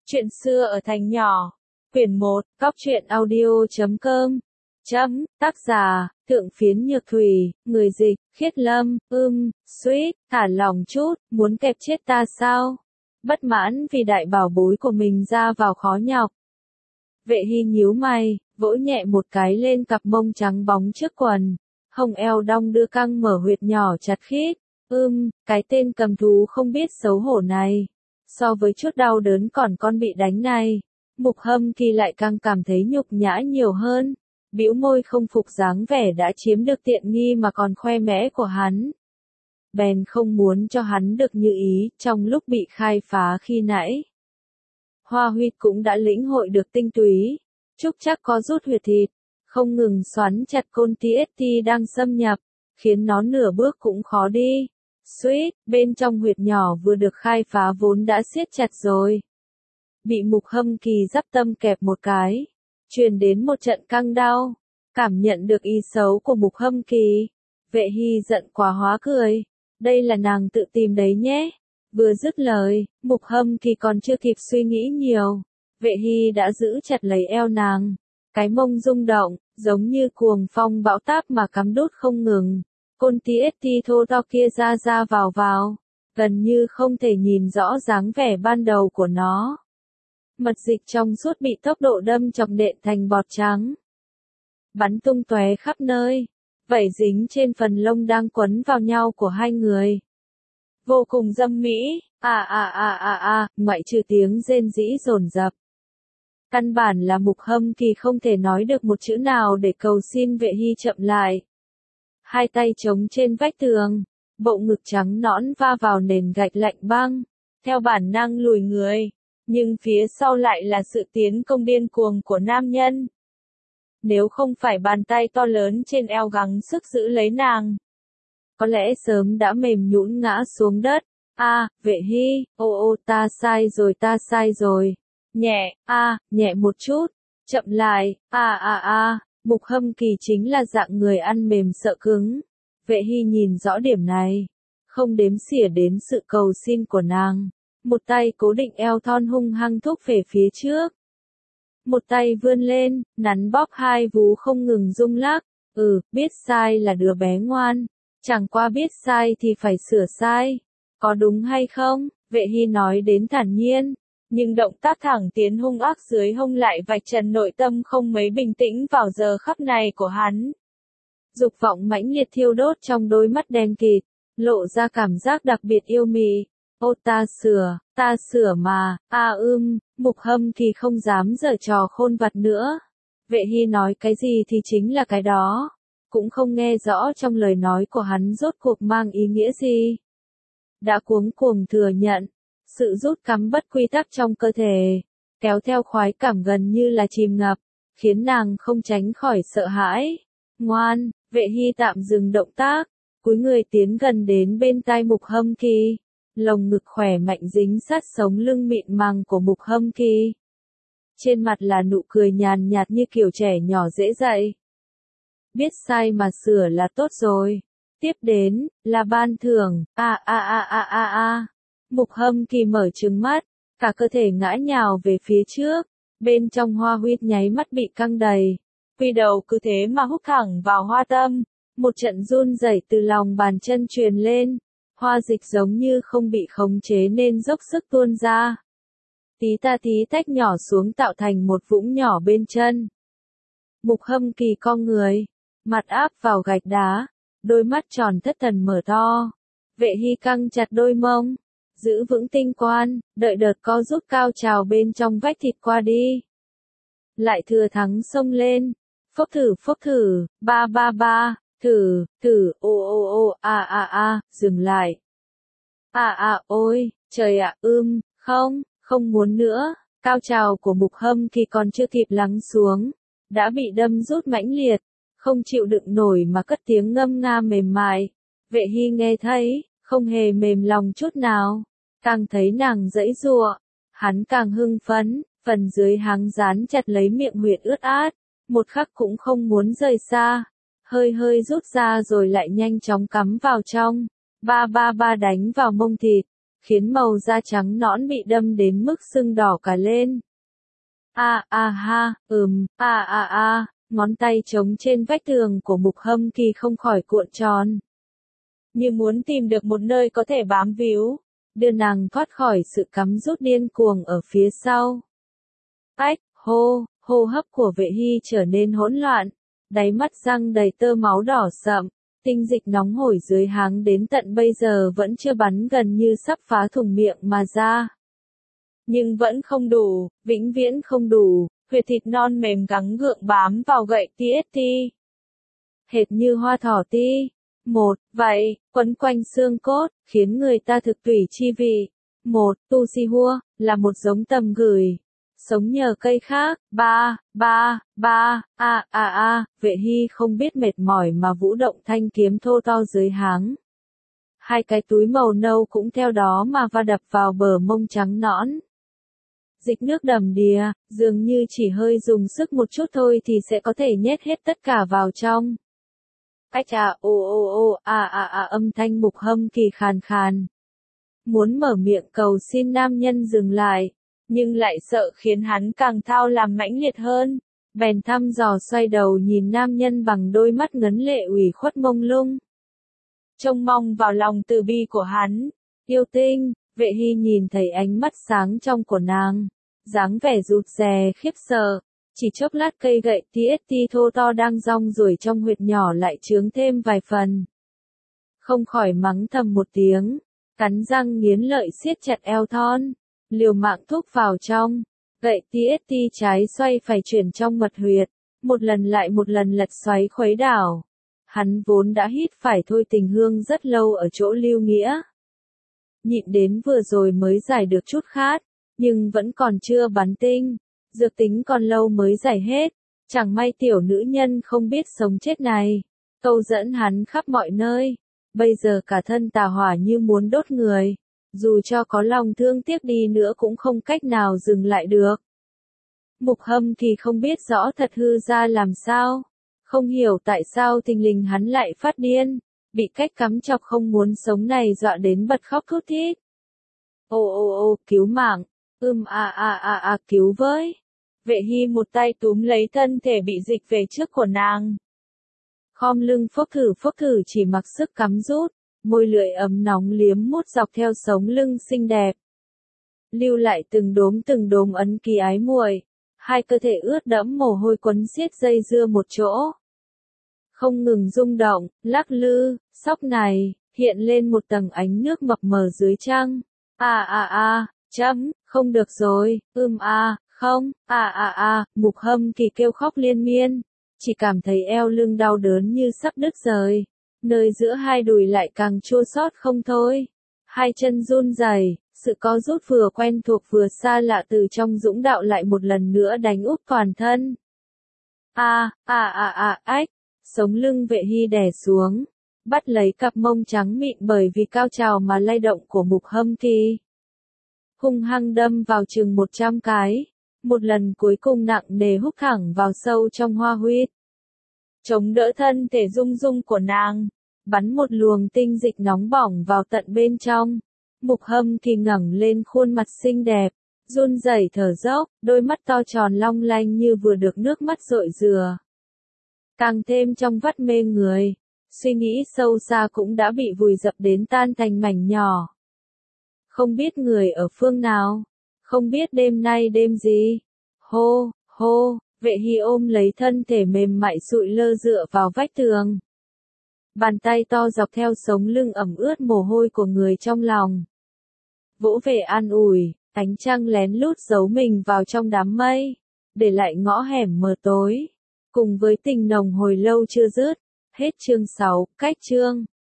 Chuyện xưa ở thành nhỏ. Quyển 1, cóc truyện audio.com. Tác giả, Thượng Phiến Nhược Thủy, người dịch, Khiết Lâm, Sweet, thả lòng chút, muốn kẹp chết ta sao? Bất mãn vì đại bảo bối của mình ra vào khó nhọc. Vệ Hy nhíu mày, vỗ nhẹ một cái lên cặp mông trắng bóng trước quần. Hồng eo đong đưa căng mở huyệt nhỏ chặt khít. Cái tên cầm thú không biết xấu hổ này. So với chút đau đớn còn con bị đánh này, Mục Hâm Kỳ lại càng cảm thấy nhục nhã nhiều hơn. Bĩu môi không phục dáng vẻ đã chiếm được tiện nghi mà còn khoe mẽ của hắn. Bèn không muốn cho hắn được như ý trong lúc bị khai phá khi nãy. Hoa Huyết cũng đã lĩnh hội được tinh túy. Trúc chắc có rút huyệt thịt, không ngừng xoắn chặt côn TST đang xâm nhập, khiến nó nửa bước cũng khó đi. Sweet, bên trong huyệt nhỏ vừa được khai phá vốn đã siết chặt rồi. Bị Mục Hâm Kỳ giáp tâm kẹp một cái, truyền đến một trận căng đau. Cảm nhận được ý xấu của Mục Hâm Kỳ, Vệ Hy giận quá hóa cười. Đây là nàng tự tìm đấy nhé. Vừa dứt lời, Mục Hâm Kỳ còn chưa kịp suy nghĩ nhiều. Vệ Hy đã giữ chặt lấy eo nàng. Cái mông rung động, giống như cuồng phong bão táp mà cắm đút không ngừng. Côn TST thô to kia ra vào, gần như không thể nhìn rõ dáng vẻ ban đầu của nó. Mật dịch trong suốt bị tốc độ đâm chọc nện thành bọt trắng, bắn tung tóe khắp nơi, vẩy dính trên phần lông đang quấn vào nhau của hai người. Vô cùng dâm mỹ, ngoại trừ tiếng rên rỉ dồn dập. Căn bản là Mục Hâm Kỳ không thể nói được một chữ nào để cầu xin Vệ Hy chậm lại. Hai tay chống trên vách tường, bộ ngực trắng nõn va vào nền gạch lạnh băng, theo bản năng lùi người, nhưng phía sau lại là sự tiến công điên cuồng của nam nhân. Nếu không phải bàn tay to lớn trên eo gắng sức giữ lấy nàng, có lẽ sớm đã mềm nhũn ngã xuống đất. Vệ Hy, ta sai rồi. Nhẹ một chút, chậm lại, Mục Hâm Kỳ chính là dạng người ăn mềm sợ cứng. Vệ Hy nhìn rõ điểm này, không đếm xỉa đến sự cầu xin của nàng. Một tay cố định eo thon hung hăng thúc về phía trước. Một tay vươn lên, nắn bóp hai vú không ngừng rung lắc. Biết sai là đứa bé ngoan. Chẳng qua biết sai thì phải sửa sai. Có đúng hay không? Vệ Hy nói đến thản nhiên. Nhưng động tác thẳng tiến hung ác dưới hông lại vạch trần nội tâm không mấy bình tĩnh vào giờ khắc này của hắn. Dục vọng mãnh liệt thiêu đốt trong đôi mắt đen kịt, lộ ra cảm giác đặc biệt yêu mị. Ta sửa mà, Mục Hâm Kỳ không dám giở trò khôn vặt nữa. Vệ Hy nói cái gì thì chính là cái đó, cũng không nghe rõ trong lời nói của hắn rốt cuộc mang ý nghĩa gì. Đã cuống cuồng thừa nhận, sự rút cắm bất quy tắc trong cơ thể, kéo theo khoái cảm gần như là chìm ngập, khiến nàng không tránh khỏi sợ hãi. Ngoan, Vệ Hy tạm dừng động tác, cúi người tiến gần đến bên tai Mục Hâm Kỳ, lồng ngực khỏe mạnh dính sát sống lưng mịn màng của Mục Hâm Kỳ. Trên mặt là nụ cười nhàn nhạt như kiểu trẻ nhỏ dễ dạy. Biết sai mà sửa là tốt rồi. Tiếp đến, là ban thưởng, Mục Hâm Kỳ mở trừng mắt, cả cơ thể ngã nhào về phía trước, bên trong Hoa Huyết nháy mắt bị căng đầy. Quy đầu cứ thế mà húc thẳng vào hoa tâm, một trận run rẩy từ lòng bàn chân truyền lên, hoa dịch giống như không bị khống chế nên dốc sức tuôn ra. Tí ta tí tách nhỏ xuống tạo thành một vũng nhỏ bên chân. Mục Hâm Kỳ cong người, mặt áp vào gạch đá, đôi mắt tròn thất thần mở to. Vệ Hy căng chặt đôi mông, giữ vững tinh quan, đợi đợt co rút cao trào bên trong vách thịt qua đi. Lại thừa thắng xông lên, phốc thử, thử, dừng lại. Ôi, trời ạ, không muốn nữa. Cao trào của Mục Hâm Kỳ còn chưa kịp lắng xuống, đã bị đâm rút mãnh liệt, không chịu đựng nổi mà cất tiếng ngâm nga mềm mại. Vệ Hy nghe thấy, không hề mềm lòng chút nào, càng thấy nàng giãy giụa, hắn càng hưng phấn, phần dưới háng dán chặt lấy miệng huyệt ướt át, một khắc cũng không muốn rời xa, hơi rút ra rồi lại nhanh chóng cắm vào trong, đánh vào mông thịt, khiến màu da trắng nõn bị đâm đến mức sưng đỏ cả lên. Ngón tay trống trên vách tường của Mục Hâm Kỳ không khỏi cuộn tròn. Như muốn tìm được một nơi có thể bám víu, đưa nàng thoát khỏi sự cắm rút điên cuồng ở phía sau. Ách, hô hấp của Vệ Hy trở nên hỗn loạn, đáy mắt răng đầy tơ máu đỏ sậm, tinh dịch nóng hổi dưới háng đến tận bây giờ vẫn chưa bắn gần như sắp phá thủng miệng mà ra. Nhưng vẫn không đủ, vĩnh viễn không đủ, huyệt thịt non mềm gắng gượng bám vào gậy TST. Hệt như hoa thỏ ti. Vậy, quấn quanh xương cốt, khiến người ta thực tủy chi vị. Tu si hua, là một giống tầm gửi. Sống nhờ cây khác. Vệ Hy không biết mệt mỏi mà vũ động thanh kiếm thô to dưới háng. Hai cái túi màu nâu cũng theo đó mà va đập vào bờ mông trắng nõn. Dịch nước đầm đìa, dường như chỉ hơi dùng sức một chút thôi thì sẽ có thể nhét hết tất cả vào trong. Âm thanh Mục Hâm Kỳ khàn khàn. Muốn mở miệng cầu xin nam nhân dừng lại, nhưng lại sợ khiến hắn càng thao làm mãnh liệt hơn. Bèn thăm dò xoay đầu nhìn nam nhân bằng đôi mắt ngấn lệ ủy khuất mông lung. Trông mong vào lòng từ bi của hắn. Yêu tinh, Vệ Hy nhìn thấy ánh mắt sáng trong của nàng. Dáng vẻ rụt rè khiếp sợ. Chỉ chốc lát cây gậy TST thô to đang rong ruổi trong huyệt nhỏ lại trướng thêm vài phần. Không khỏi mắng thầm một tiếng. Cắn răng nghiến lợi siết chặt eo thon. Liều mạng thúc vào trong. Gậy TST trái xoay phải chuyển trong mật huyệt. Một lần lại một lần lật xoáy khuấy đảo. Hắn vốn đã hít phải thôi tình hương rất lâu ở chỗ lưu nghĩa. Nhịn đến vừa rồi mới giải được chút khát. Nhưng vẫn còn chưa bắn tinh. Dược tính còn lâu mới giải hết. Chẳng may tiểu nữ nhân không biết sống chết này. Câu dẫn hắn khắp mọi nơi. Bây giờ cả thân tà hỏa như muốn đốt người. Dù cho có lòng thương tiếc đi nữa cũng không cách nào dừng lại được. Mục Hâm thì không biết rõ thật hư ra làm sao. Không hiểu tại sao thình lình hắn lại phát điên. Bị cách cắm chọc không muốn sống này dọa đến bật khóc thút thít. Cứu mạng. Cứu với. Vệ Hy một tay túm lấy thân thể bị dịch về trước của nàng. Khom lưng phốc thử chỉ mặc sức cắm rút, môi lưỡi ấm nóng liếm mút dọc theo sống lưng xinh đẹp. Lưu lại từng đốm ấn ký ái muội, hai cơ thể ướt đẫm mồ hôi quấn xiết dây dưa một chỗ. Không ngừng rung động, lắc lư, sóc này, hiện lên một tầng ánh nước mập mờ dưới trăng. Không được rồi, không, Mục Hâm Kỳ kêu khóc liên miên, chỉ cảm thấy eo lưng đau đớn như sắp đứt rời, nơi giữa hai đùi lại càng chua xót không thôi, hai chân run rẩy, sự co rút vừa quen thuộc vừa xa lạ từ trong dũng đạo lại một lần nữa đánh úp toàn thân. Sống lưng Vệ Hy đè xuống, bắt lấy cặp mông trắng mịn bởi vì cao trào mà lay động của Mục Hâm Kỳ. Hung hăng đâm vào chừng 100 cái, một lần cuối cùng nặng nề húc thẳng vào sâu trong hoa huyết. Chống đỡ thân thể rung rung của nàng, bắn một luồng tinh dịch nóng bỏng vào tận bên trong. Mục Hâm Kỳ ngẩng lên khuôn mặt xinh đẹp, run rẩy thở dốc, đôi mắt to tròn long lanh như vừa được nước mắt rội rửa. Càng thêm trong vắt mê người, suy nghĩ sâu xa cũng đã bị vùi dập đến tan thành mảnh nhỏ. Không biết người ở phương nào, không biết đêm nay đêm gì. Vệ Hy ôm lấy thân thể mềm mại sụi lơ dựa vào vách tường. Bàn tay to dọc theo sống lưng ẩm ướt mồ hôi của người trong lòng. Vỗ về an ủi, ánh trăng lén lút giấu mình vào trong đám mây, để lại ngõ hẻm mờ tối. Cùng với tình nồng hồi lâu chưa dứt. Hết chương 6, cách chương.